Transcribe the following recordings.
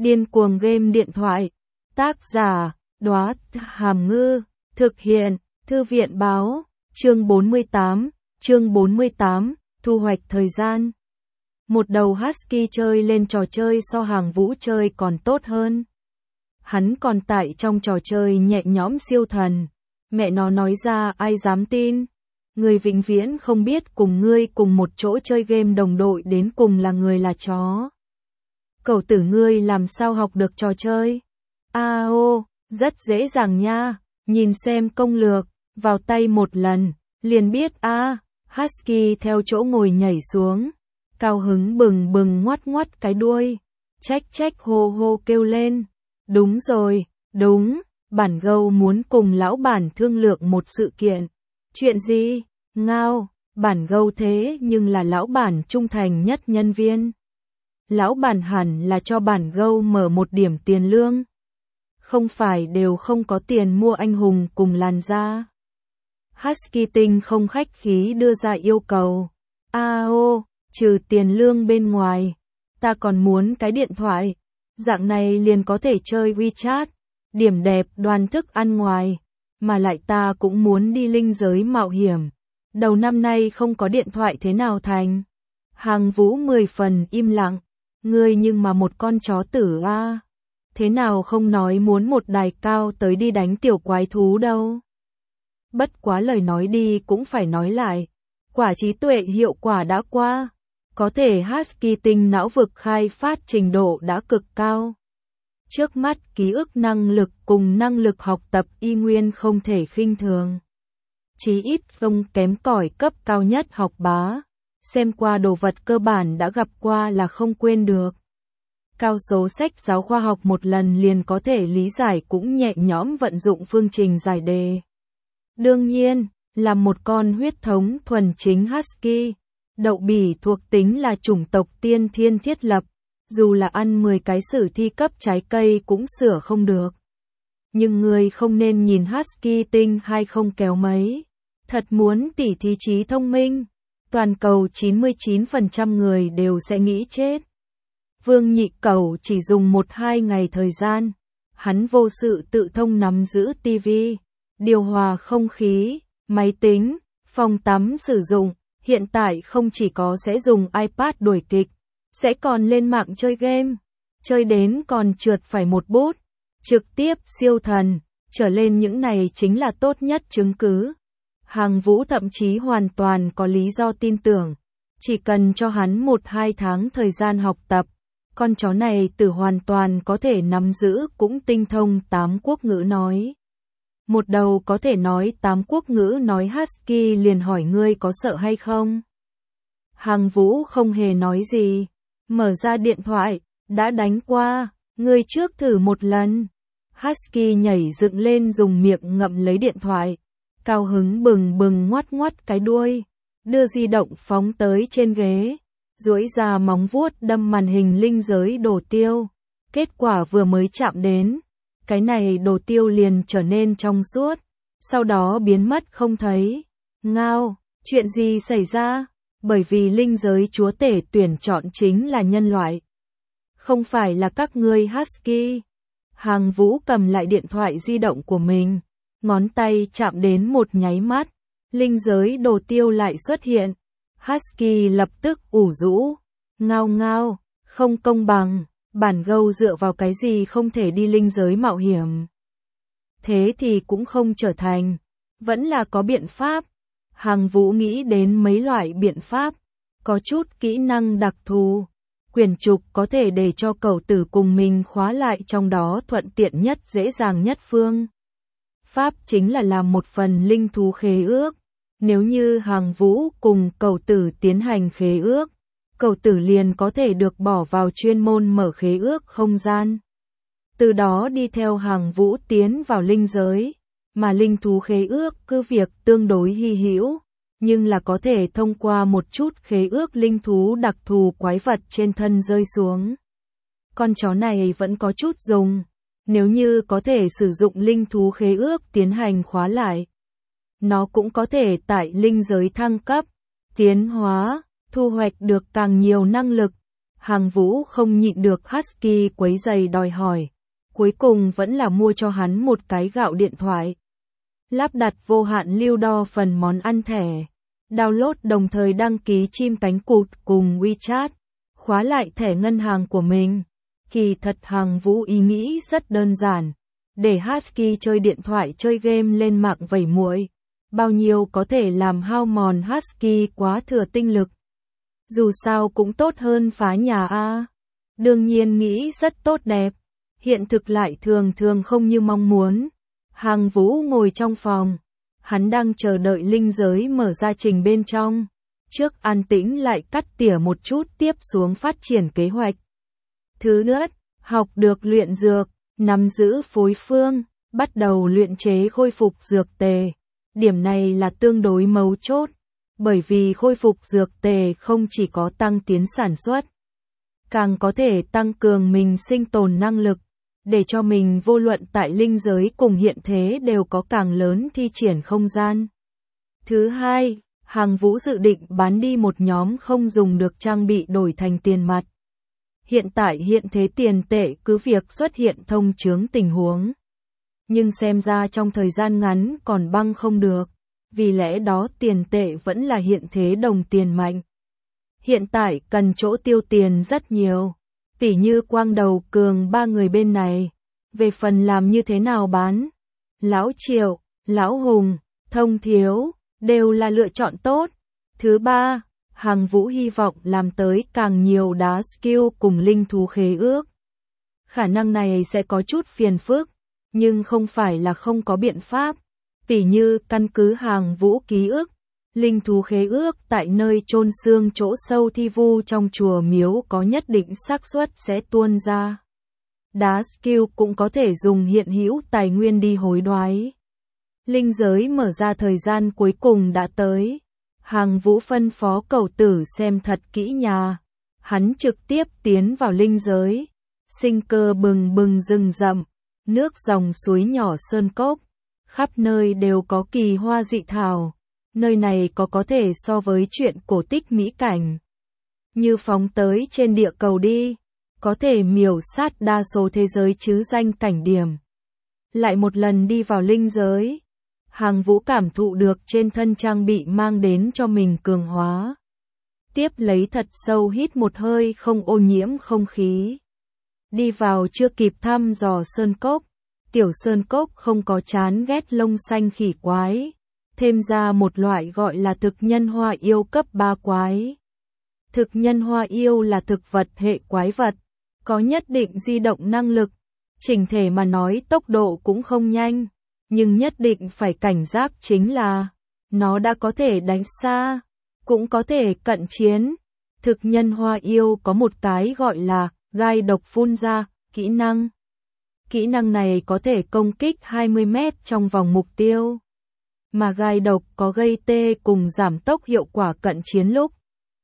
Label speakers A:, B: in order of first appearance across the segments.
A: Điên cuồng game điện thoại. Tác giả, Đóa Hàm Ngư. Thực hiện, Thư viện báo. Chương 48, thu hoạch thời gian. Một đầu husky chơi lên trò chơi so Hàng Vũ chơi còn tốt hơn. Hắn còn tại trong trò chơi nhẹ nhõm siêu thần. Mẹ nó nói ra ai dám tin. Người vĩnh viễn không biết cùng ngươi cùng một chỗ chơi game đồng đội đến cùng là người là chó. Cậu tử ngươi làm sao học được trò chơi? Rất dễ dàng nha, nhìn xem công lược, vào tay một lần, liền biết Husky theo chỗ ngồi nhảy xuống, cao hứng bừng bừng ngoắt cái đuôi, trách hô hô kêu lên. Đúng rồi, đúng, bản gâu muốn cùng lão bản thương lượng một sự kiện. Chuyện gì? Ngao, bản gâu thế nhưng là lão bản trung thành nhất nhân viên. Lão bản hẳn là cho bản gâu mở một điểm tiền lương. Không phải đều không có tiền mua anh hùng cùng làn da. Husky Tinh không khách khí đưa ra yêu cầu. Trừ tiền lương bên ngoài, ta còn muốn cái điện thoại. Dạng này liền có thể chơi WeChat, điểm đẹp đoàn thức ăn ngoài. Mà lại ta cũng muốn đi linh giới mạo hiểm. Đầu năm nay không có điện thoại thế nào thành. Hàng Vũ 10 phần im lặng. Ngươi nhưng mà một con chó tử thế nào không nói muốn một đài cao tới đi đánh tiểu quái thú đâu. Bất quá lời nói đi cũng phải nói lại. Quả trí tuệ hiệu quả đã qua. Có thể Husky Tinh não vực khai phát trình độ đã cực cao. Trước mắt ký ức năng lực cùng năng lực học tập y nguyên không thể khinh thường. Chí ít không kém cỏi cấp cao nhất học bá. Xem qua đồ vật cơ bản đã gặp qua là không quên được. Cao số sách giáo khoa học một lần liền có thể lý giải cũng nhẹ nhõm vận dụng phương trình giải đề. Đương nhiên, là một con huyết thống thuần chính Husky, đậu bỉ thuộc tính là chủng tộc tiên thiên thiết lập, dù là ăn 10 cái sử thi cấp trái cây cũng sửa không được. Nhưng người không nên nhìn Husky Tinh hay không kéo mấy. Thật muốn tỉ thí trí thông minh, toàn cầu 99% người đều sẽ nghĩ chết. Vương Nhị Cẩu chỉ dùng 1-2 ngày thời gian, hắn vô sự tự thông nắm giữ tivi, điều hòa không khí, máy tính, phòng tắm sử dụng, hiện tại không chỉ có sẽ dùng iPad đuổi kịch, sẽ còn lên mạng chơi game, chơi đến còn trượt phải một bút, trực tiếp siêu thần, trở lên những này chính là tốt nhất chứng cứ. Hàng Vũ thậm chí hoàn toàn có lý do tin tưởng, chỉ cần cho hắn 1-2 tháng thời gian học tập, con chó này tử hoàn toàn có thể nắm giữ cũng tinh thông 8 quốc ngữ nói. Một đầu có thể nói 8 quốc ngữ nói Husky liền hỏi ngươi có sợ hay không? Hàng Vũ không hề nói gì, mở ra điện thoại, đã đánh qua, ngươi trước thử một lần. Husky nhảy dựng lên dùng miệng ngậm lấy điện thoại, cao hứng bừng bừng ngoắt cái đuôi, đưa di động phóng tới trên ghế, duỗi ra móng vuốt đâm màn hình linh giới đồ tiêu. Kết quả vừa mới chạm đến, cái này đồ tiêu liền trở nên trong suốt, sau đó biến mất không thấy. Ngao, chuyện gì xảy ra? Bởi vì linh giới chúa tể tuyển chọn chính là nhân loại, không phải là các ngươi Husky. Hàng Vũ cầm lại điện thoại di động của mình, ngón tay chạm đến một nháy mắt, linh giới đồ tiêu lại xuất hiện. Husky lập tức ủ rũ, ngao, không công bằng, bản gâu dựa vào cái gì không thể đi linh giới mạo hiểm. Thế thì cũng không trở thành, vẫn là có biện pháp. Hàng Vũ nghĩ đến mấy loại biện pháp, có chút kỹ năng đặc thù, quyển trục có thể để cho cậu tử cùng mình khóa lại trong đó thuận tiện nhất dễ dàng nhất phương. Pháp chính là làm một phần linh thú khế ước. Nếu như Hàng Vũ cùng cậu tử tiến hành khế ước, cậu tử liền có thể được bỏ vào chuyên môn mở khế ước không gian. Từ đó đi theo Hàng Vũ tiến vào linh giới, mà linh thú khế ước cứ việc tương đối hy hữu, nhưng là có thể thông qua một chút khế ước linh thú đặc thù quái vật trên thân rơi xuống. Con chó này vẫn có chút dùng, nếu như có thể sử dụng linh thú khế ước tiến hành khóa lại. Nó cũng có thể tại linh giới thăng cấp, tiến hóa, thu hoạch được càng nhiều năng lực. Hàng Vũ không nhịn được Husky quấy giày đòi hỏi. Cuối cùng vẫn là mua cho hắn một cái gạo điện thoại. Lắp đặt vô hạn lưu đo phần món ăn thẻ. Download đồng thời đăng ký chim cánh cụt cùng WeChat. Khóa lại thẻ ngân hàng của mình. Kỳ thật Hàng Vũ ý nghĩ rất đơn giản. Để Husky chơi điện thoại chơi game lên mạng vẩy muội. Bao nhiêu có thể làm hao mòn Husky quá thừa tinh lực. Dù sao cũng tốt hơn phá nhà a. Đương nhiên nghĩ rất tốt đẹp. Hiện thực lại thường thường không như mong muốn. Hàng Vũ ngồi trong phòng. Hắn đang chờ đợi linh giới mở ra trình bên trong. Trước an tĩnh lại cắt tỉa một chút tiếp xuống phát triển kế hoạch. Thứ nhất, học được luyện dược, nắm giữ phối phương, bắt đầu luyện chế khôi phục dược tề. Điểm này là tương đối mấu chốt, bởi vì khôi phục dược tề không chỉ có tăng tiến sản xuất, càng có thể tăng cường mình sinh tồn năng lực, để cho mình vô luận tại linh giới cùng hiện thế đều có càng lớn thi triển không gian. Thứ hai, Hàng Vũ dự định bán đi một nhóm không dùng được trang bị đổi thành tiền mặt. Hiện tại hiện thế tiền tệ cứ việc xuất hiện thông chướng tình huống. Nhưng xem ra trong thời gian ngắn còn băng không được. Vì lẽ đó tiền tệ vẫn là hiện thế đồng tiền mạnh. Hiện tại cần chỗ tiêu tiền rất nhiều. Tỉ như Quang Đầu Cường ba người bên này. Về phần làm như thế nào bán. Lão Triệu, Lão Hùng, Thông Thiếu, đều là lựa chọn tốt. Thứ ba, Hàng Vũ hy vọng làm tới càng nhiều đá skill cùng linh thú khế ước. Khả năng này sẽ có chút phiền phức, nhưng không phải là không có biện pháp. Tỉ như căn cứ Hàng Vũ ký ức, linh thú khế ước tại nơi chôn xương chỗ sâu thi vu trong chùa miếu có nhất định xác suất sẽ tuôn ra. Đá skill cũng có thể dùng hiện hữu tài nguyên đi hối đoái. Linh giới mở ra thời gian cuối cùng đã tới. Hàng Vũ phân phó Cẩu Tử xem thật kỹ nhà. Hắn trực tiếp tiến vào linh giới. Sinh cơ bừng bừng rừng rậm, nước dòng suối nhỏ sơn cốc, khắp nơi đều có kỳ hoa dị thảo. Nơi này có thể so với chuyện cổ tích mỹ cảnh. Như phóng tới trên địa cầu đi, có thể miểu sát đa số thế giới chứ danh cảnh điểm. Lại một lần đi vào linh giới. Hàng Vũ cảm thụ được trên thân trang bị mang đến cho mình cường hóa. Tiếp lấy thật sâu hít một hơi không ô nhiễm không khí. Đi vào chưa kịp thăm dò sơn cốc. Tiểu sơn cốc không có chán ghét lông xanh khỉ quái. Thêm ra một loại gọi là thực nhân hoa yêu cấp 3 quái. Thực nhân hoa yêu là thực vật hệ quái vật. Có nhất định di động năng lực. Chỉnh thể mà nói tốc độ cũng không nhanh. Nhưng nhất định phải cảnh giác chính là, nó đã có thể đánh xa, cũng có thể cận chiến. Thực nhân hoa yêu có một cái gọi là gai độc phun ra, kỹ năng. Kỹ năng này có thể công kích 20 mét trong vòng mục tiêu. Mà gai độc có gây tê cùng giảm tốc hiệu quả cận chiến lúc.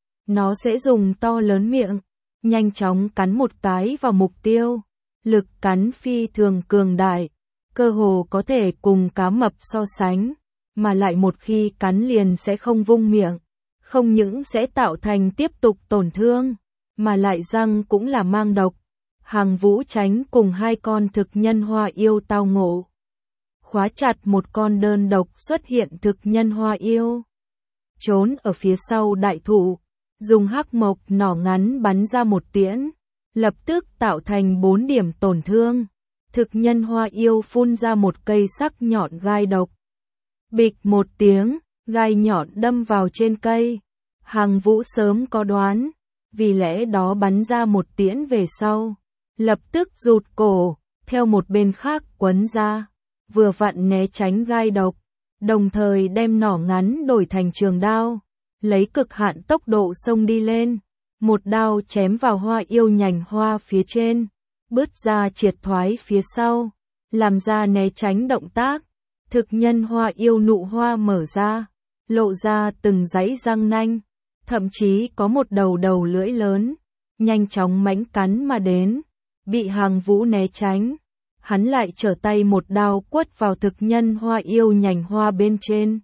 A: Nó sẽ dùng to lớn miệng, nhanh chóng cắn một cái vào mục tiêu. Lực cắn phi thường cường đại. Cơ hồ có thể cùng cá mập so sánh, mà lại một khi cắn liền sẽ không vung miệng, không những sẽ tạo thành tiếp tục tổn thương, mà lại răng cũng là mang độc. Hàng Vũ tránh cùng hai con thực nhân hoa yêu tao ngộ. Khóa chặt một con đơn độc xuất hiện thực nhân hoa yêu. Trốn ở phía sau đại thụ, dùng hắc mộc nỏ ngắn bắn ra một tiễn, lập tức tạo thành 4 điểm tổn thương. Thực nhân hoa yêu phun ra một cây sắc nhọn gai độc. Bịch một tiếng, gai nhọn đâm vào trên cây. Hàng Vũ sớm có đoán, vì lẽ đó bắn ra một tiễn về sau. Lập tức rụt cổ, theo một bên khác quấn ra. Vừa vặn né tránh gai độc, đồng thời đem nỏ ngắn đổi thành trường đao. Lấy cực hạn tốc độ xông đi lên. Một đao chém vào hoa yêu nhành hoa phía trên. Bứt ra triệt thoái phía sau, làm ra né tránh động tác. Thực nhân hoa yêu nụ hoa mở ra, lộ ra từng dãy răng nanh, thậm chí có một đầu lưỡi lớn, nhanh chóng mãnh cắn mà đến, bị Hàng Vũ né tránh. Hắn lại trở tay một đao quất vào thực nhân hoa yêu nhành hoa bên trên.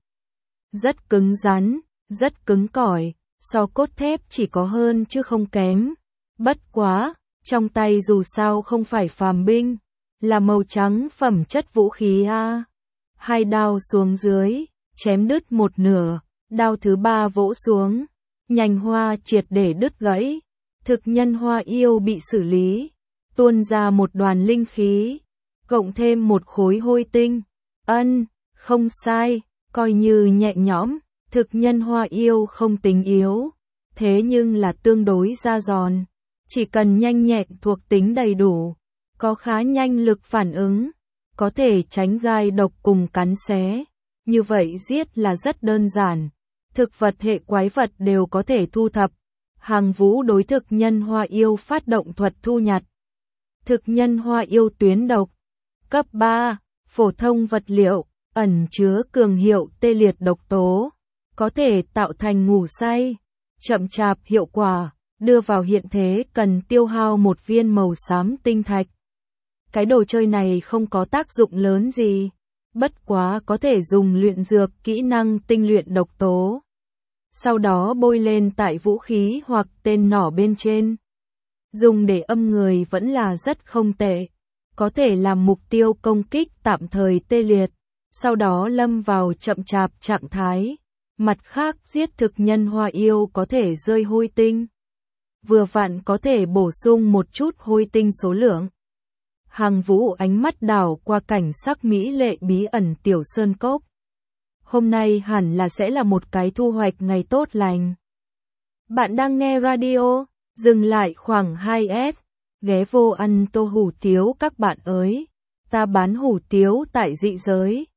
A: Rất cứng rắn, rất cứng cỏi, so cốt thép chỉ có hơn chứ không kém. Bất quá, trong tay dù sao không phải phàm binh, là màu trắng phẩm chất vũ khí a. Hai đao xuống dưới, chém đứt một nửa, đao thứ ba vỗ xuống, nhành hoa triệt để đứt gãy. Thực nhân hoa yêu bị xử lý, tuôn ra một đoàn linh khí, cộng thêm một khối hôi tinh. Không sai, coi như nhẹ nhõm, thực nhân hoa yêu không tính yếu, thế nhưng là tương đối da giòn, chỉ cần nhanh nhẹn thuộc tính đầy đủ, có khá nhanh lực phản ứng, có thể tránh gai độc cùng cắn xé, như vậy giết là rất đơn giản, thực vật hệ quái vật đều có thể thu thập. Hàng Vũ đối thực nhân hoa yêu phát động thuật thu nhặt. Thực nhân hoa yêu tuyến độc. Cấp 3, phổ thông vật liệu, ẩn chứa cường hiệu tê liệt độc tố, có thể tạo thành ngủ say, chậm chạp hiệu quả, đưa vào hiện thế cần tiêu hao một viên màu xám tinh thạch. Cái đồ chơi này không có tác dụng lớn gì, bất quá có thể dùng luyện dược kỹ năng tinh luyện độc tố. Sau đó bôi lên tại vũ khí hoặc tên nỏ bên trên. Dùng để âm người vẫn là rất không tệ. Có thể làm mục tiêu công kích tạm thời tê liệt, sau đó lâm vào chậm chạp trạng thái. Mặt khác giết thực nhân hoa yêu có thể rơi hôi tinh. Vừa vặn có thể bổ sung một chút hôi tinh số lượng. Hàng Vũ ánh mắt đảo qua cảnh sắc mỹ lệ bí ẩn tiểu sơn cốc. Hôm nay hẳn là sẽ là một cái thu hoạch ngày tốt lành. Bạn đang nghe radio, dừng lại khoảng 2S, ghé vô ăn tô hủ tiếu các bạn ơi. Ta bán hủ tiếu tại dị giới.